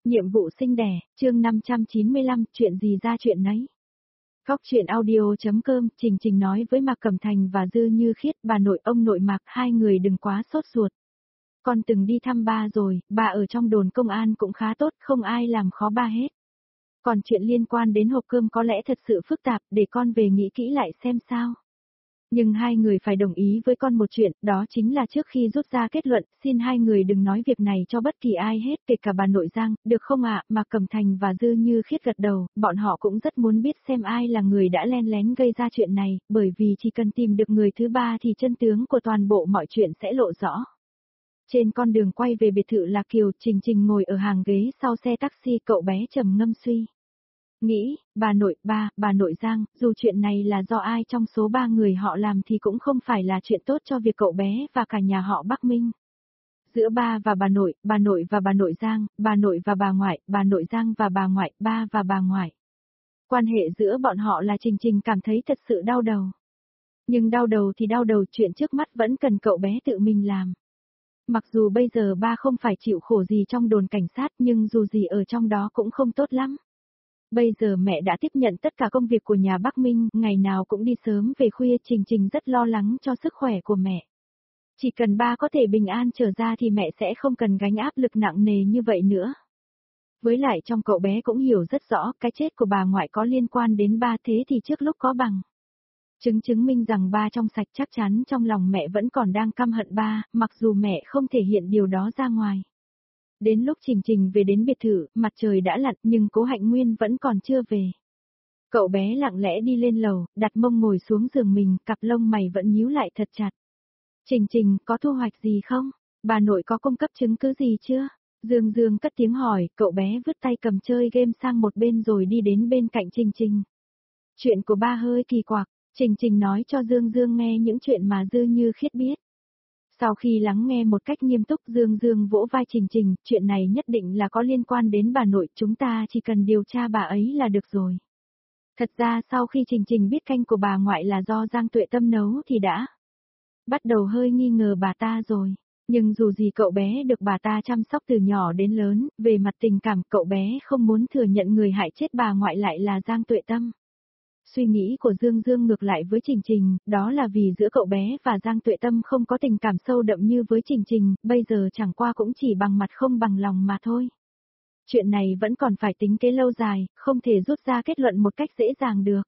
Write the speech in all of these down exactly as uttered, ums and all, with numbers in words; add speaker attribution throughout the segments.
Speaker 1: Nhiệm vụ sinh đẻ, chương năm trăm chín mươi lăm, chuyện gì ra chuyện nấy. Góc chuyện audio.com, Trình Trình nói với Mạc Cẩm Thành và Dư Như Khiết, bà nội ông nội Mạc, hai người đừng quá sốt ruột. Con từng đi thăm ba rồi, bà ở trong đồn công an cũng khá tốt, không ai làm khó ba hết. Còn chuyện liên quan đến hộp cơm có lẽ thật sự phức tạp, để con về nghĩ kỹ lại xem sao. Nhưng hai người phải đồng ý với con một chuyện, đó chính là trước khi rút ra kết luận, xin hai người đừng nói việc này cho bất kỳ ai hết, kể cả bà nội Giang, được không ạ? Mạc Cẩm Thành và Dư Như Khiết gật đầu, bọn họ cũng rất muốn biết xem ai là người đã len lén gây ra chuyện này, bởi vì chỉ cần tìm được người thứ ba thì chân tướng của toàn bộ mọi chuyện sẽ lộ rõ. Trên con đường quay về biệt thự Lạc Kiều, Trình Trình ngồi ở hàng ghế sau xe taxi, cậu bé trầm ngâm suy. Nghĩ, bà nội, ba, bà nội Giang, dù chuyện này là do ai trong số ba người họ làm thì cũng không phải là chuyện tốt cho việc cậu bé và cả nhà họ Bắc Minh. Giữa ba và bà nội, bà nội và bà nội Giang, bà nội và bà ngoại, bà nội Giang và bà ngoại, ba và bà ngoại. Quan hệ giữa bọn họ là Trình Trình cảm thấy thật sự đau đầu. Nhưng đau đầu thì đau đầu, chuyện trước mắt vẫn cần cậu bé tự mình làm. Mặc dù bây giờ ba không phải chịu khổ gì trong đồn cảnh sát nhưng dù gì ở trong đó cũng không tốt lắm. Bây giờ mẹ đã tiếp nhận tất cả công việc của nhà Bắc Minh, ngày nào cũng đi sớm về khuya, Trình Trình rất lo lắng cho sức khỏe của mẹ. Chỉ cần ba có thể bình an trở ra thì mẹ sẽ không cần gánh áp lực nặng nề như vậy nữa. Với lại trong cậu bé cũng hiểu rất rõ cái chết của bà ngoại có liên quan đến ba, thế thì trước lúc có bằng chứng chứng minh rằng ba trong sạch, chắc chắn trong lòng mẹ vẫn còn đang căm hận ba, mặc dù mẹ không thể hiện điều đó ra ngoài. Đến lúc Trình Trình về đến biệt thự, mặt trời đã lặn nhưng Cố Hạnh Nguyên vẫn còn chưa về. Cậu bé lặng lẽ đi lên lầu, đặt mông ngồi xuống giường mình, cặp lông mày vẫn nhíu lại thật chặt. Trình Trình, có thu hoạch gì không? Bà nội có cung cấp chứng cứ gì chưa? Dương Dương cất tiếng hỏi, cậu bé vứt tay cầm chơi game sang một bên rồi đi đến bên cạnh Trình Trình. Chuyện của ba hơi kỳ quặc, Trình Trình nói cho Dương Dương nghe những chuyện mà Dư Như Khiết biết. Sau khi lắng nghe một cách nghiêm túc, Dương Dương vỗ vai Trình Trình, chuyện này nhất định là có liên quan đến bà nội, chúng ta chỉ cần điều tra bà ấy là được rồi. Thật ra sau khi Trình Trình biết canh của bà ngoại là do Giang Tuệ Tâm nấu thì đã bắt đầu hơi nghi ngờ bà ta rồi. Nhưng dù gì cậu bé được bà ta chăm sóc từ nhỏ đến lớn, về mặt tình cảm cậu bé không muốn thừa nhận người hại chết bà ngoại lại là Giang Tuệ Tâm. Suy nghĩ của Dương Dương ngược lại với Trình Trình, đó là vì giữa cậu bé và Giang Tuệ Tâm không có tình cảm sâu đậm như với Trình Trình, bây giờ chẳng qua cũng chỉ bằng mặt không bằng lòng mà thôi. Chuyện này vẫn còn phải tính kế lâu dài, không thể rút ra kết luận một cách dễ dàng được.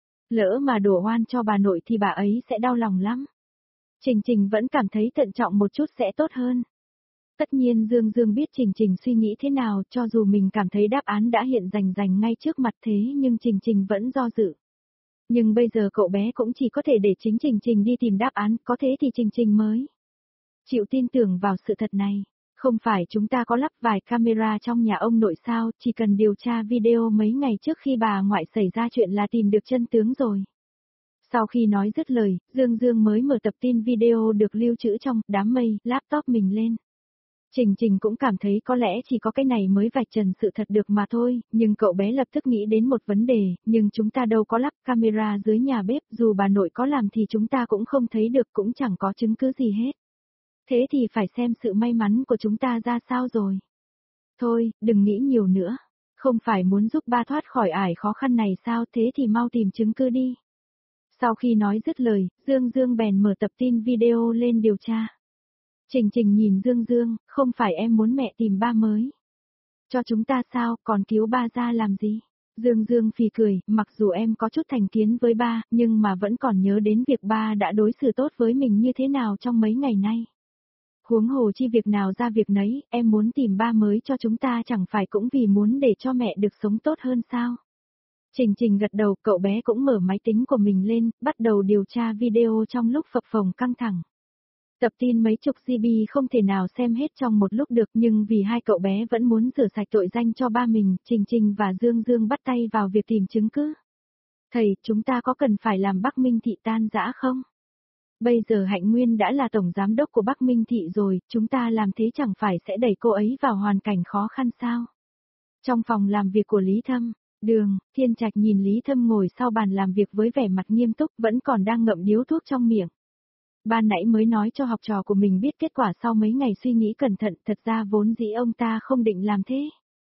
Speaker 1: Lỡ mà đổ oan cho bà nội thì bà ấy sẽ đau lòng lắm. Trình Trình vẫn cảm thấy thận trọng một chút sẽ tốt hơn. Tất nhiên Dương Dương biết Trình Trình suy nghĩ thế nào, cho dù mình cảm thấy đáp án đã hiện rành rành ngay trước mặt thế nhưng Trình Trình vẫn do dự. Nhưng bây giờ cậu bé cũng chỉ có thể để chính Trình Trình đi tìm đáp án, có thế thì Trình Trình mới chịu tin tưởng vào sự thật này. Không phải chúng ta có lắp vài camera trong nhà ông nội sao, chỉ cần điều tra video mấy ngày trước khi bà ngoại xảy ra chuyện là tìm được chân tướng rồi. Sau khi nói dứt lời, Dương Dương mới mở tập tin video được lưu trữ trong đám mây, laptop mình lên. Trình Trình cũng cảm thấy có lẽ chỉ có cái này mới vạch trần sự thật được mà thôi, nhưng cậu bé lập tức nghĩ đến một vấn đề, nhưng chúng ta đâu có lắp camera dưới nhà bếp, dù bà nội có làm thì chúng ta cũng không thấy được, cũng chẳng có chứng cứ gì hết. Thế thì phải xem sự may mắn của chúng ta ra sao rồi. Thôi, đừng nghĩ nhiều nữa. Không phải muốn giúp ba thoát khỏi ải khó khăn này sao, thế thì mau tìm chứng cứ đi. Sau khi nói dứt lời, Dương Dương bèn mở tập tin video lên điều tra. Trình Trình nhìn Dương Dương, không phải em muốn mẹ tìm ba mới cho chúng ta sao, còn cứu ba ra làm gì? Dương Dương phì cười, mặc dù em có chút thành kiến với ba, nhưng mà vẫn còn nhớ đến việc ba đã đối xử tốt với mình như thế nào trong mấy ngày nay. Huống hồ chi việc nào ra việc nấy, em muốn tìm ba mới cho chúng ta chẳng phải cũng vì muốn để cho mẹ được sống tốt hơn sao? Trình Trình gật đầu, cậu bé cũng mở máy tính của mình lên, bắt đầu điều tra video trong lúc phập phồng căng thẳng. Tập tin mấy chục gi bi không thể nào xem hết trong một lúc được, nhưng vì hai cậu bé vẫn muốn rửa sạch tội danh cho ba mình, Trình Trình và Dương Dương bắt tay vào việc tìm chứng cứ. Thầy, chúng ta có cần phải làm Bắc Minh Thị tan rã không? Bây giờ Hạnh Nguyên đã là tổng giám đốc của Bắc Minh Thị rồi, chúng ta làm thế chẳng phải sẽ đẩy cô ấy vào hoàn cảnh khó khăn sao? Trong phòng làm việc của Lý Thâm, Đường, Thiên Trạch nhìn Lý Thâm ngồi sau bàn làm việc với vẻ mặt nghiêm túc, vẫn còn đang ngậm điếu thuốc trong miệng. Ban nãy mới nói cho học trò của mình biết kết quả sau mấy ngày suy nghĩ cẩn thận, thật ra vốn dĩ ông ta không định làm thế.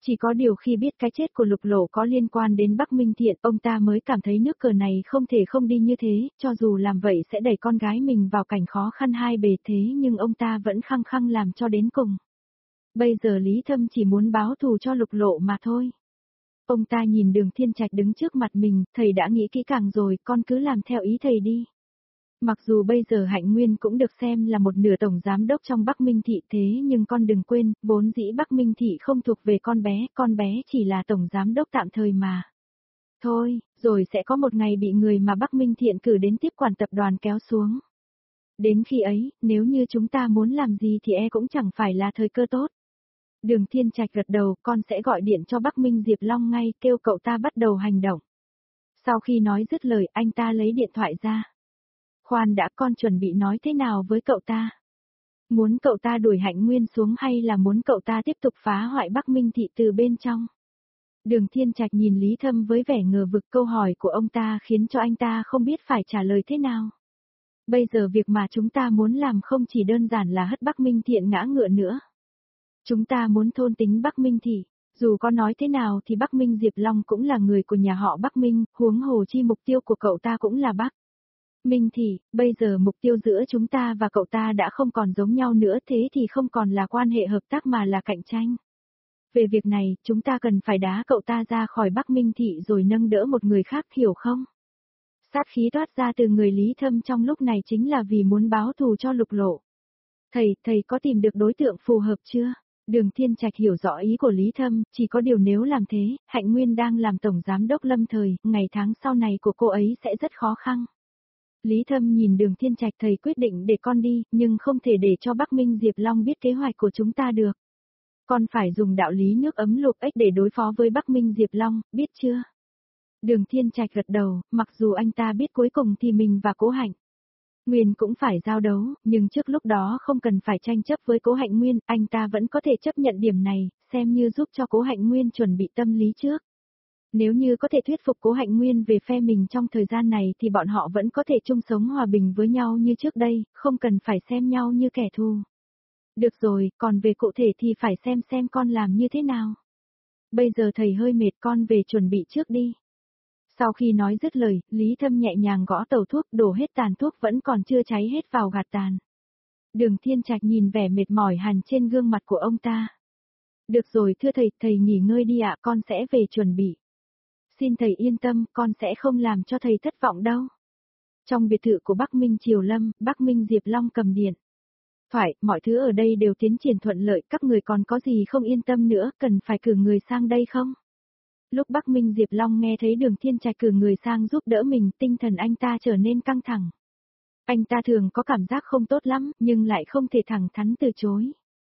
Speaker 1: Chỉ có điều khi biết cái chết của Lục Lộ có liên quan đến Bắc Minh Thiện, ông ta mới cảm thấy nước cờ này không thể không đi như thế, cho dù làm vậy sẽ đẩy con gái mình vào cảnh khó khăn hai bề thế nhưng ông ta vẫn khăng khăng làm cho đến cùng. Bây giờ Lý Thâm chỉ muốn báo thù cho Lục Lộ mà thôi. Ông ta nhìn Đường Thiên Trạch đứng trước mặt mình, thầy đã nghĩ kỹ càng rồi, con cứ làm theo ý thầy đi. Mặc dù bây giờ Hạnh Nguyên cũng được xem là một nửa tổng giám đốc trong Bắc Minh Thị thế nhưng con đừng quên, vốn dĩ Bắc Minh Thị không thuộc về con bé, con bé chỉ là tổng giám đốc tạm thời mà. Thôi, rồi sẽ có một ngày bị người mà Bắc Minh Thiện cử đến tiếp quản tập đoàn kéo xuống. Đến khi ấy, nếu như chúng ta muốn làm gì thì e cũng chẳng phải là thời cơ tốt. Đường Thiên Trạch gật đầu, con sẽ gọi điện cho Bắc Minh Diệp Long ngay, kêu cậu ta bắt đầu hành động. Sau khi nói dứt lời, anh ta lấy điện thoại ra. Khoan đã, con chuẩn bị nói thế nào với cậu ta? Muốn cậu ta đuổi Hạnh Nguyên xuống hay là muốn cậu ta tiếp tục phá hoại Bắc Minh Thị từ bên trong? Đường Thiên Trạch nhìn Lý Thâm với vẻ ngờ vực, câu hỏi của ông ta khiến cho anh ta không biết phải trả lời thế nào. Bây giờ việc mà chúng ta muốn làm không chỉ đơn giản là hất Bắc Minh Thiện ngã ngựa nữa. Chúng ta muốn thôn tính Bắc Minh Thị, dù có nói thế nào thì Bắc Minh Diệp Long cũng là người của nhà họ Bắc Minh, huống hồ chi mục tiêu của cậu ta cũng là Bắc Minh Thị, bây giờ mục tiêu giữa chúng ta và cậu ta đã không còn giống nhau nữa, thế thì không còn là quan hệ hợp tác mà là cạnh tranh. Về việc này, chúng ta cần phải đá cậu ta ra khỏi Bắc Minh Thị rồi nâng đỡ một người khác, hiểu không? Sát khí toát ra từ người Lý Thâm trong lúc này chính là vì muốn báo thù cho Lục Lộ. Thầy, thầy có tìm được đối tượng phù hợp chưa? Đường Thiên Trạch hiểu rõ ý của Lý Thâm, chỉ có điều nếu làm thế, Hạnh Nguyên đang làm tổng giám đốc lâm thời, ngày tháng sau này của cô ấy sẽ rất khó khăn. Lý Thâm nhìn Đường Thiên Trạch, thầy quyết định để con đi, nhưng không thể để cho Bắc Minh Diệp Long biết kế hoạch của chúng ta được. Con phải dùng đạo lý nước ấm luộc ếch để đối phó với Bắc Minh Diệp Long, biết chưa? Đường Thiên Trạch gật đầu, mặc dù anh ta biết cuối cùng thì mình và Cố Hạnh Nguyên cũng phải giao đấu, nhưng trước lúc đó không cần phải tranh chấp với Cố Hạnh Nguyên, anh ta vẫn có thể chấp nhận điểm này, xem như giúp cho Cố Hạnh Nguyên chuẩn bị tâm lý trước. Nếu như có thể thuyết phục Cố Hạnh Nguyên về phe mình trong thời gian này thì bọn họ vẫn có thể chung sống hòa bình với nhau như trước đây, không cần phải xem nhau như kẻ thù. Được rồi, còn về cụ thể thì phải xem xem con làm như thế nào. Bây giờ thầy hơi mệt, con về chuẩn bị trước đi. Sau khi nói dứt lời, Lý Thâm nhẹ nhàng gõ tàu thuốc, đổ hết tàn thuốc vẫn còn chưa cháy hết vào gạt tàn. Đường Thiên Trạch nhìn vẻ mệt mỏi hằn trên gương mặt của ông ta. Được rồi thưa thầy, thầy nghỉ ngơi đi ạ, con sẽ về chuẩn bị. Xin thầy yên tâm, con sẽ không làm cho thầy thất vọng đâu. Trong biệt thự của Bắc Minh Triều Lâm, Bắc Minh Diệp Long cầm điện. Phải, mọi thứ ở đây đều tiến triển thuận lợi, các người còn có gì không yên tâm nữa, cần phải cử người sang đây không? Lúc Bắc Minh Diệp Long nghe thấy Đường Thiên Trạch cử người sang giúp đỡ mình, tinh thần anh ta trở nên căng thẳng. Anh ta thường có cảm giác không tốt lắm, nhưng lại không thể thẳng thắn từ chối.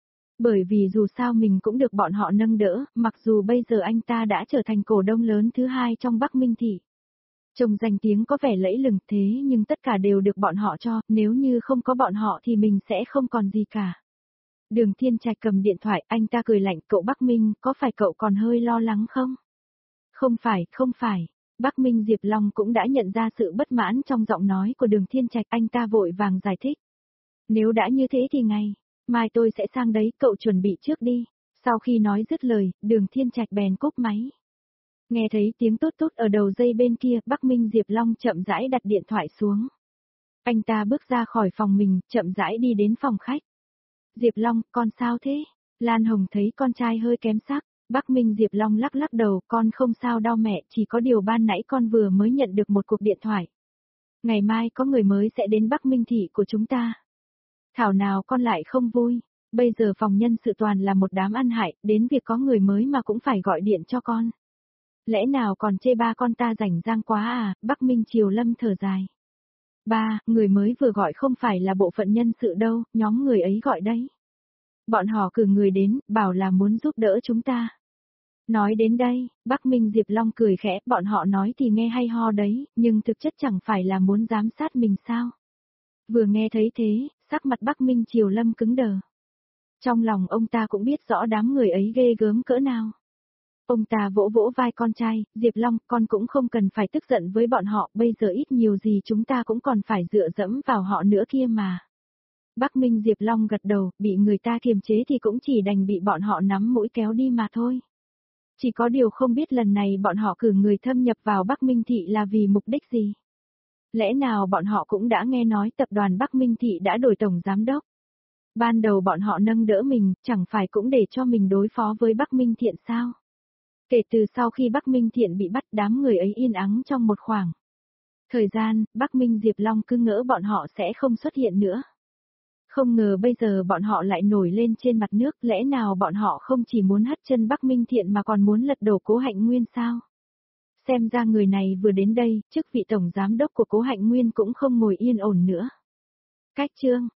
Speaker 1: Bởi vì dù sao mình cũng được bọn họ nâng đỡ, mặc dù bây giờ anh ta đã trở thành cổ đông lớn thứ hai trong Bắc Minh Thị. Trông danh tiếng có vẻ lẫy lừng thế nhưng tất cả đều được bọn họ cho, nếu như không có bọn họ thì mình sẽ không còn gì cả. Đường Thiên Trạch cầm điện thoại, anh ta cười lạnh, cậu Bắc Minh, có phải cậu còn hơi lo lắng không? Không phải, không phải. Bắc Minh Diệp Long cũng đã nhận ra sự bất mãn trong giọng nói của Đường Thiên Trạch, anh ta vội vàng giải thích. Nếu đã như thế thì ngày mai tôi sẽ sang đấy, cậu chuẩn bị trước đi. Sau khi nói dứt lời, Đường Thiên Trạch bèn cúp máy. Nghe thấy tiếng tút tút ở đầu dây bên kia, Bắc Minh Diệp Long chậm rãi đặt điện thoại xuống. Anh ta bước ra khỏi phòng mình, chậm rãi đi đến phòng khách. Diệp Long, con sao thế? Lan Hồng thấy con trai hơi kém sắc. Bắc Minh Diệp Long lắc lắc đầu, con không sao đâu mẹ, chỉ có điều ban nãy con vừa mới nhận được một cuộc điện thoại. Ngày mai có người mới sẽ đến Bắc Minh Thị của chúng ta. Thảo nào con lại không vui, bây giờ phòng nhân sự toàn là một đám ăn hại, đến việc có người mới mà cũng phải gọi điện cho con. Lẽ nào còn chê ba con ta rảnh rang quá à? Bắc Minh Triều Lâm thở dài. Ba, người mới vừa gọi không phải là bộ phận nhân sự đâu, nhóm người ấy gọi đấy. Bọn họ cử người đến, bảo là muốn giúp đỡ chúng ta. Nói đến đây, Bắc Minh Diệp Long cười khẽ, bọn họ nói thì nghe hay ho đấy, nhưng thực chất chẳng phải là muốn giám sát mình sao. Vừa nghe thấy thế, sắc mặt Bắc Minh Triều Lâm cứng đờ. Trong lòng ông ta cũng biết rõ đám người ấy ghê gớm cỡ nào. Ông ta vỗ vỗ vai con trai, Diệp Long, con cũng không cần phải tức giận với bọn họ, bây giờ ít nhiều gì chúng ta cũng còn phải dựa dẫm vào họ nữa kia mà. Bắc Minh Diệp Long gật đầu, bị người ta kiềm chế thì cũng chỉ đành bị bọn họ nắm mũi kéo đi mà thôi. Chỉ có điều không biết lần này bọn họ cử người thâm nhập vào Bắc Minh Thị là vì mục đích gì. Lẽ nào bọn họ cũng đã nghe nói tập đoàn Bắc Minh Thị đã đổi tổng giám đốc. Ban đầu bọn họ nâng đỡ mình, chẳng phải cũng để cho mình đối phó với Bắc Minh Thiện sao? Kể từ sau khi Bắc Minh Thiện bị bắt, đám người ấy yên ắng trong một khoảng thời gian, Bắc Minh Diệp Long cứ ngỡ bọn họ sẽ không xuất hiện nữa. Không ngờ bây giờ bọn họ lại nổi lên trên mặt nước, lẽ nào bọn họ không chỉ muốn hất chân Bắc Minh Thiện mà còn muốn lật đổ Cố Hạnh Nguyên sao? Xem ra người này vừa đến đây, chức vị tổng giám đốc của Cố Hạnh Nguyên cũng không ngồi yên ổn nữa. Cách chương